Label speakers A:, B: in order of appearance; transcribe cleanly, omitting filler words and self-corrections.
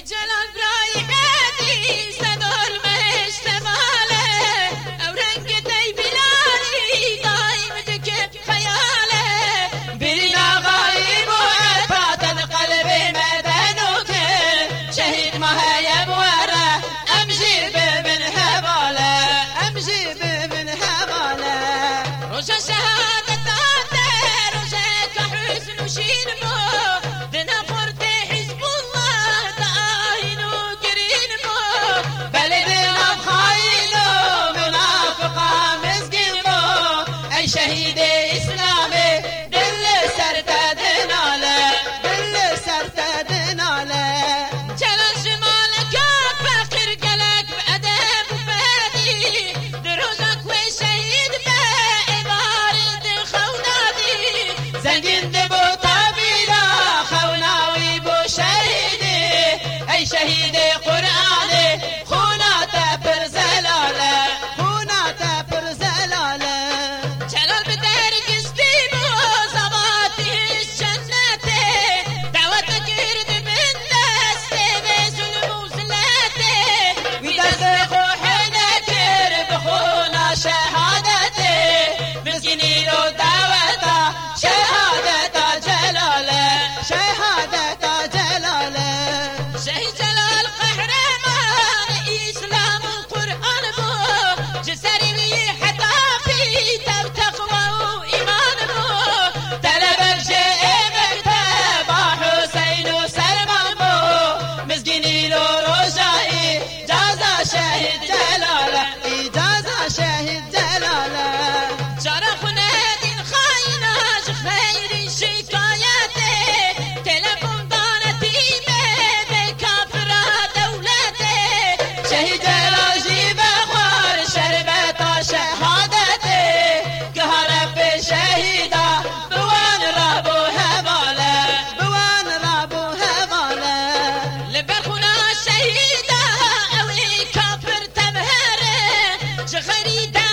A: جلال برای هدی صدر مشتماله او رنگ دی بلاری دایم دکه خیاله برین آقایی بو ارپاتن قلب مدنو که شهید مهی بواره امجی ببن هواله امجی ببن هواله روش شهادت داده روش که حسن و شین بو دنا فرد حزب الله داین و گرین بو بلی دنا خاین و منافقا مزگین بو ای شهید اسلامی دل سر تدناله دل سر تدناله جلال شمالك فقر قلق بأدب وفادي دروزك وشهيد بإبارة خونادي زنجين دبو طبيلا خوناوي بو شهيدي أي شهيد قرآني خوناته برزلالة خوناته برزلالة جلال بدر قصدي بو زباطي الجنة دعوتك يرد من دستي بظلم وزلاتي ويدخل حينك بخونا شهادتي مسكيني لو دعوته شهادة جلالة شهادة جلالة شهيد جلال قهرمان إسلام القرآن بو جسري حتى في تقوى وإيمان بو طلب الشيء مكتب حسين وسلمان بو مسكيني لو رجائي جازا شهيد جلالة إجازة شهيد جلالة شرفنا دين خاينة خير شكاياتي تلفون دانتي بكافرة دولتي شهيد جلال جيب خوار شربة شهادتي قهر في شهيدة بوان رابو هبالة بوان رابو هبالة لبرخونا شهيدة أوي كافر تبهره شخريدة